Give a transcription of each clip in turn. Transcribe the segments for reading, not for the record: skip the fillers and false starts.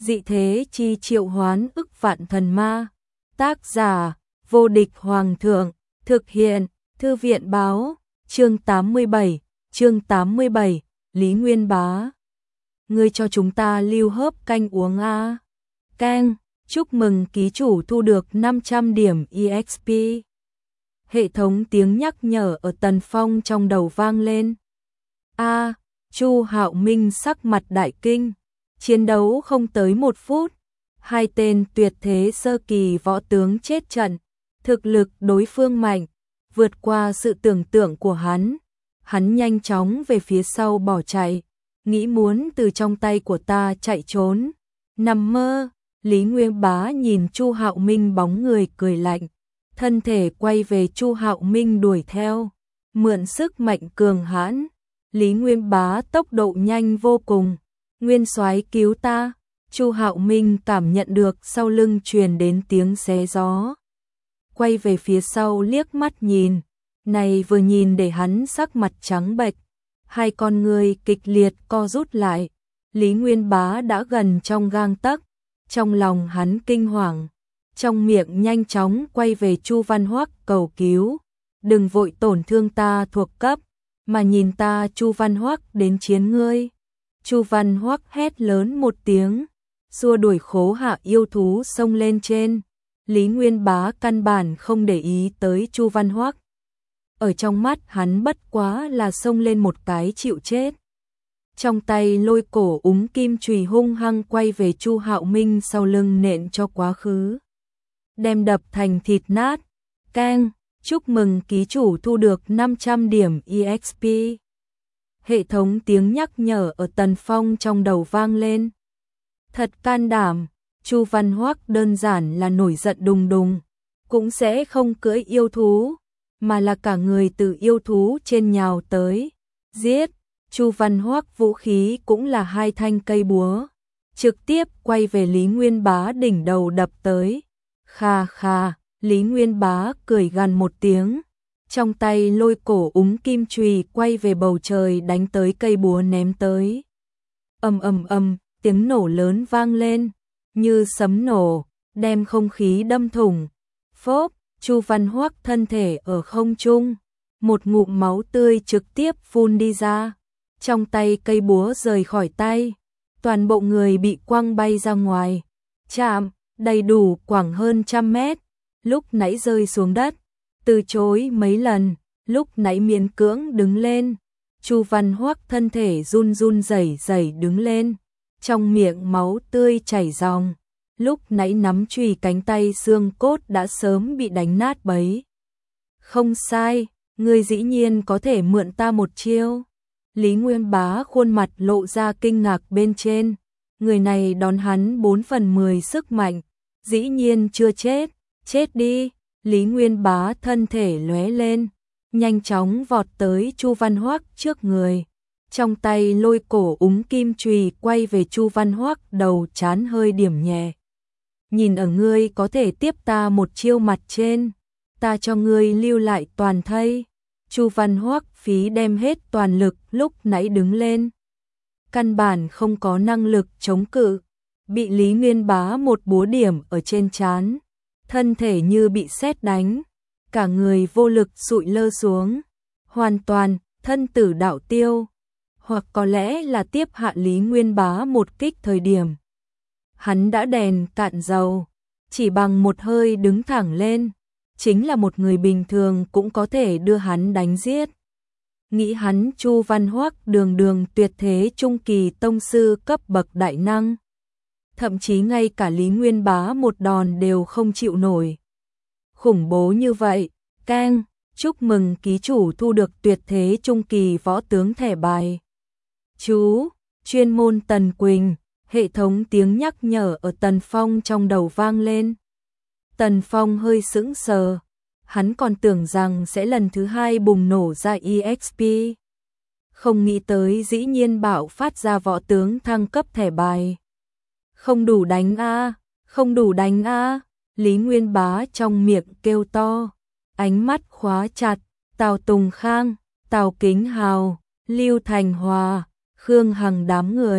Dị thế chi triệu hoán ức vạn thần ma. Tác giả, vô địch hoàng thượng. Thực hiện, thư viện báo. Chương 87, Lý Nguyên Bá. Ngươi cho chúng ta lưu hớp canh uống a. Canh, chúc mừng ký chủ thu được 500 điểm EXP. Hệ thống tiếng nhắc nhở ở Tần Phong trong đầu vang lên. Chu Hạo Minh sắc mặt đại kinh. Chiến đấu không tới 1 phút, hai tên tuyệt thế sơ kỳ võ tướng chết trận. Thực lực đối phương mạnh, vượt qua sự tưởng tượng của hắn. Hắn nhanh chóng về phía sau bỏ chạy, nghĩ muốn từ trong tay của ta chạy trốn. Nằm mơ. Lý Nguyên Bá nhìn Chu Hạo Minh bóng người cười lạnh, thân thể quay về Chu Hạo Minh đuổi theo, mượn sức mạnh cường hãn. Lý Nguyên Bá tốc độ nhanh vô cùng. Nguyên soái cứu ta. Chu Hạo Minh cảm nhận được sau lưng truyền đến tiếng xé gió, quay về phía sau liếc mắt nhìn. Này vừa nhìn để hắn sắc mặt trắng bệch, hai con người kịch liệt co rút lại. Lý Nguyên Bá đã gần trong gang tấc. Trong lòng hắn kinh hoàng, trong miệng nhanh chóng quay về Chu Văn Hoắc cầu cứu. Đừng vội tổn thương ta thuộc cấp, mà nhìn ta Chu Văn Hoắc đến chiến ngươi. Chu Văn Hoắc hét lớn một tiếng, xua đuổi khố hạ yêu thú xông lên trên. Lý Nguyên Bá căn bản không để ý tới Chu Văn Hoắc. Ở trong mắt hắn bất quá là xông lên một cái chịu chết. Trong tay lôi cổ úng kim chùy hung hăng quay về Chu Hạo Minh sau lưng nện cho quá khứ, đem đập thành thịt nát. Keng, chúc mừng ký chủ thu được 500 điểm EXP. Hệ thống tiếng nhắc nhở ở Tần Phong trong đầu vang lên. Thật can đảm. Chu Văn Hoắc đơn giản là nổi giận đùng đùng, cũng sẽ không cưỡi yêu thú, mà là cả người từ yêu thú trên nhào tới, giết. Chu Văn Hoắc vũ khí cũng là 2 thanh cây búa, trực tiếp quay về Lý Nguyên Bá đỉnh đầu đập tới. Kha kha, Lý Nguyên Bá cười gằn một tiếng, trong tay lôi cổ úng kim chùy quay về bầu trời đánh tới cây búa ném tới. Ầm ầm ầm, tiếng nổ lớn vang lên, như sấm nổ, đem không khí đâm thủng. Phốp, Chu Văn Hoắc thân thể ở không trung, một ngụm máu tươi trực tiếp phun đi ra. Trong tay cây búa rời khỏi tay, toàn bộ người bị quăng bay ra ngoài. Chạm, đầy đủ khoảng hơn 100 mét. Lúc nãy rơi xuống đất, từ chối mấy lần, lúc nãy miễn cưỡng đứng lên. Chu Văn Hoắc thân thể run run rẩy rẩy đứng lên, trong miệng máu tươi chảy ròng. Lúc nãy nắm chùy cánh tay xương cốt đã sớm bị đánh nát bấy. Không sai, ngươi dĩ nhiên có thể mượn ta một chiêu. Lý Nguyên Bá khuôn mặt lộ ra kinh ngạc bên trên. Người này đón hắn 4/10 sức mạnh, dĩ nhiên chưa chết. Chết đi. Lý Nguyên Bá thân thể lóe lên, nhanh chóng vọt tới Chu Văn Hoắc trước người. Trong tay lôi cổ úng kim chùy quay về Chu Văn Hoắc đầu chán hơi điểm nhẹ. Nhìn ở ngươi có thể tiếp ta một chiêu mặt trên, ta cho ngươi lưu lại toàn thây. Chu Văn Hoắc phí đem hết toàn lực lúc nãy đứng lên, căn bản không có năng lực chống cự, bị Lý Nguyên Bá một búa điểm ở trên trán, thân thể như bị sét đánh, cả người vô lực sụi lơ xuống, hoàn toàn thân tử đạo tiêu. Hoặc có lẽ là tiếp hạ Lý Nguyên Bá một kích thời điểm hắn đã đèn cạn dầu, chỉ bằng một hơi đứng thẳng lên, chính là một người bình thường cũng có thể đưa hắn đánh giết. Nghĩ hắn Chu Văn Hoắc đường đường tuyệt thế trung kỳ tông sư cấp bậc đại năng, thậm chí ngay cả Lý Nguyên Bá một đòn đều không chịu nổi. Khủng bố như vậy. Keng, chúc mừng ký chủ thu được tuyệt thế trung kỳ võ tướng thẻ bài. Chú, chuyên môn Tần Quỳnh. Hệ thống tiếng nhắc nhở ở Tần Phong trong đầu vang lên. Tần Phong hơi sững sờ, hắn còn tưởng rằng sẽ lần thứ 2 bùng nổ ra EXP. Không nghĩ tới dĩ nhiên bạo phát ra võ tướng thăng cấp thẻ bài. Không đủ đánh a, không đủ đánh a. Lý Nguyên Bá trong miệng kêu to, ánh mắt khóa chặt Tào Tùng Khang, Tào Kính Hào, Lưu Thành Hòa, Khương Hằng đám người.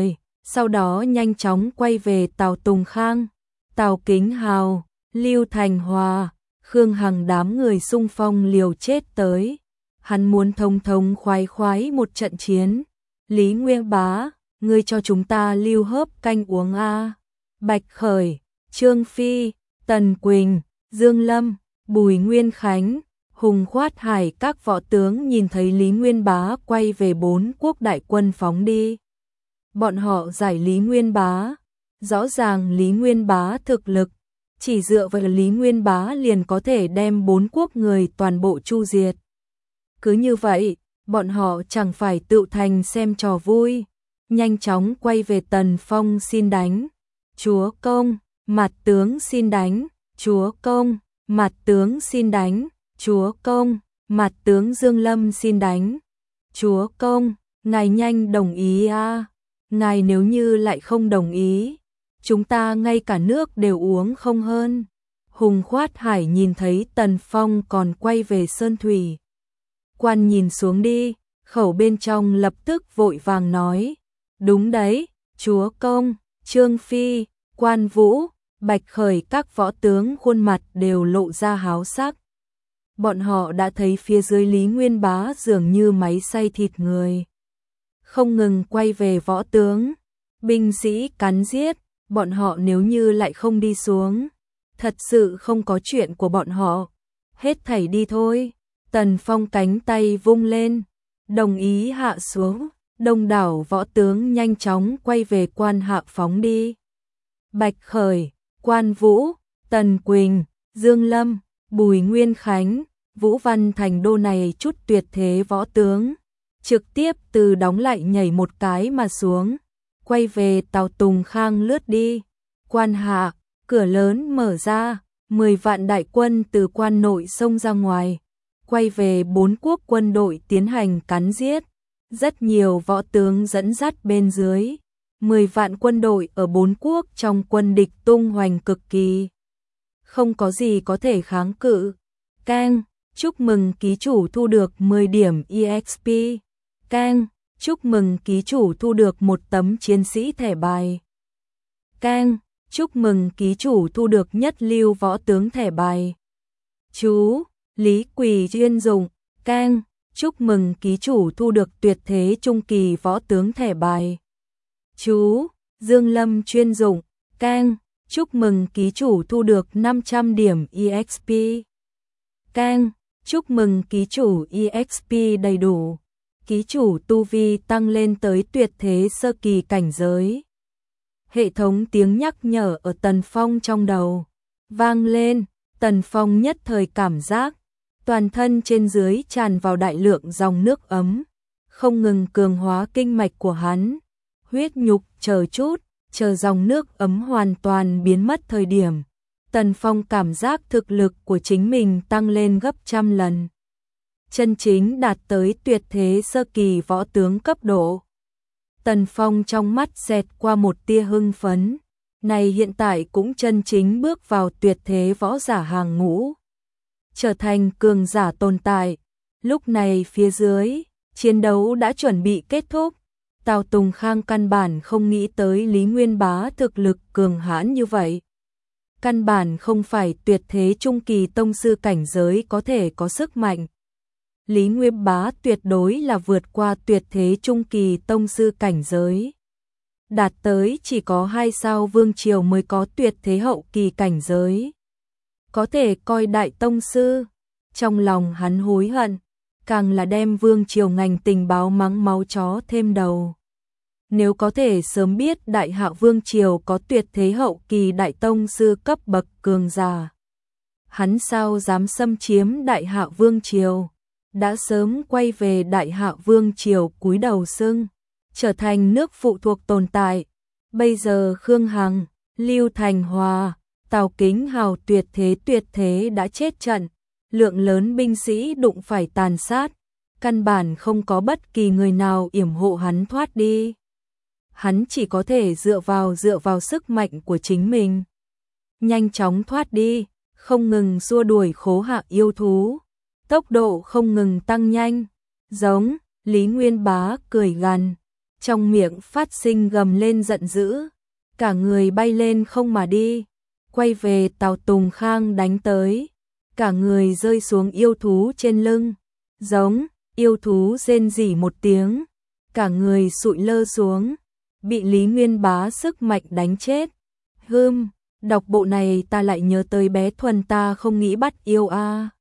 sau đó nhanh chóng quay về Tào Tùng Khang, Tào Kính Hào, Lưu Thành Hòa, Khương Hằng đám người xung phong liều chết tới. Hắn muốn thông thông khoái khoái một trận chiến. Lý Nguyên Bá, ngươi cho chúng ta lưu hớp canh uống a. Bạch Khởi, Trương Phi, Tần Quỳnh, Dương Lâm, Bùi Nguyên Khánh, Hùng Khoát Hải các võ tướng nhìn thấy Lý Nguyên Bá quay về 4 quốc đại quân phóng đi. Bọn họ giải Lý Nguyên Bá. Rõ ràng Lý Nguyên Bá thực lực, chỉ dựa vào Lý Nguyên Bá liền có thể đem 4 quốc người toàn bộ chu diệt. Cứ như vậy, bọn họ chẳng phải tự thành xem trò vui. Nhanh chóng quay về Tần Phong xin đánh. Chúa công, mặt tướng xin đánh. Chúa công, mặt tướng xin đánh. Chúa công, mặt tướng Dương Lâm xin đánh. Chúa công, ngài nhanh đồng ý a. Ngài nếu như lại không đồng ý, chúng ta ngay cả nước đều uống không hơn. Hùng Khoát Hải nhìn thấy Tần Phong còn quay về Sơn Thủy. Quan nhìn xuống đi, khẩu bên trong lập tức vội vàng nói. Đúng đấy, chúa công, Trương Phi, Quan Vũ, Bạch Khởi các võ tướng khuôn mặt đều lộ ra háo sắc. Bọn họ đã thấy phía dưới Lý Nguyên Bá dường như máy xay thịt người. Không ngừng quay về võ tướng, binh sĩ cắn giết, bọn họ nếu như lại không đi xuống, thật sự không có chuyện của bọn họ. Hết thảy đi thôi. Tần Phong cánh tay vung lên, đồng ý hạ xuống, đông đảo võ tướng nhanh chóng quay về Quan Hạ phóng đi. Bạch Khởi, Quan Vũ, Tần Quỳnh, Dương Lâm, Bùi Nguyên Khánh, Vũ Văn Thành đô này chút tuyệt thế võ tướng, trực tiếp từ đóng lại nhảy một cái mà xuống, quay về Tào Tùng Khang lướt đi. Quan Hạ, cửa lớn mở ra, 10 vạn đại quân từ quan nội xông ra ngoài, quay về 4 quốc quân đội tiến hành cắn giết. Rất nhiều võ tướng dẫn dắt bên dưới, 10 vạn quân đội ở 4 quốc trong quân địch tung hoành cực kỳ. Không có gì có thể kháng cự. Keng, chúc mừng ký chủ thu được 10 điểm EXP. Keng, chúc mừng ký chủ thu được 1 tấm chiến sĩ thẻ bài. Keng, chúc mừng ký chủ thu được nhất lưu võ tướng thẻ bài. Chú, Lý Quỳ chuyên dụng. Keng, chúc mừng ký chủ thu được tuyệt thế trung kỳ võ tướng thẻ bài. Chú, Dương Lâm chuyên dụng. Keng, chúc mừng ký chủ thu được 500 điểm EXP. Keng, chúc mừng ký chủ EXP đầy đủ. Ký chủ tu vi tăng lên tới tuyệt thế sơ kỳ cảnh giới. Hệ thống tiếng nhắc nhở ở Tần Phong trong đầu vang lên. Tần Phong nhất thời cảm giác toàn thân trên dưới tràn vào đại lượng dòng nước ấm, không ngừng cường hóa kinh mạch của hắn. Huyết nhục chờ chút, chờ dòng nước ấm hoàn toàn biến mất thời điểm, Tần Phong cảm giác thực lực của chính mình tăng lên gấp trăm lần. Chân chính đạt tới tuyệt thế sơ kỳ võ tướng cấp độ. Tần Phong trong mắt xẹt qua một tia hưng phấn, này hiện tại cũng chân chính bước vào tuyệt thế võ giả hàng ngũ, trở thành cường giả tồn tại. Lúc này phía dưới, chiến đấu đã chuẩn bị kết thúc. Tào Tùng Khang căn bản không nghĩ tới Lý Nguyên Bá thực lực cường hãn như vậy. Căn bản không phải tuyệt thế trung kỳ tông sư cảnh giới có thể có sức mạnh. Lý Nguyên Bá tuyệt đối là vượt qua tuyệt thế trung kỳ tông sư cảnh giới. Đạt tới chỉ có 2 sao vương triều mới có tuyệt thế hậu kỳ cảnh giới. Có thể coi đại tông sư. Trong lòng hắn hối hận, càng là đem vương triều ngành tình báo mắng máu chó thêm đầu. Nếu có thể sớm biết đại hạ vương triều có tuyệt thế hậu kỳ đại tông sư cấp bậc cường giả, hắn sao dám xâm chiếm đại hạ vương triều, đã sớm quay về đại hạ vương triều cúi đầu xưng, trở thành nước phụ thuộc tồn tại. Bây giờ Khương Hằng, Lưu Thành Hòa, Tào Kính Hào tuyệt thế đã chết trận, lượng lớn binh sĩ đụng phải tàn sát, căn bản không có bất kỳ người nào yểm hộ hắn thoát đi. Hắn chỉ có thể dựa vào sức mạnh của chính mình, nhanh chóng thoát đi, không ngừng xua đuổi khố hạ yêu thú, tốc độ không ngừng tăng nhanh. Giống, Lý Nguyên Bá cười gằn, trong miệng phát sinh gầm lên giận dữ, cả người bay lên không mà đi, quay về Tào Tùng Khang đánh tới, cả người rơi xuống yêu thú trên lưng, giống, yêu thú rên rỉ một tiếng, cả người sụi lơ xuống, bị Lý Nguyên Bá sức mạnh đánh chết. Đọc bộ này ta lại nhớ tới bé Thuần ta không nghĩ bắt yêu a.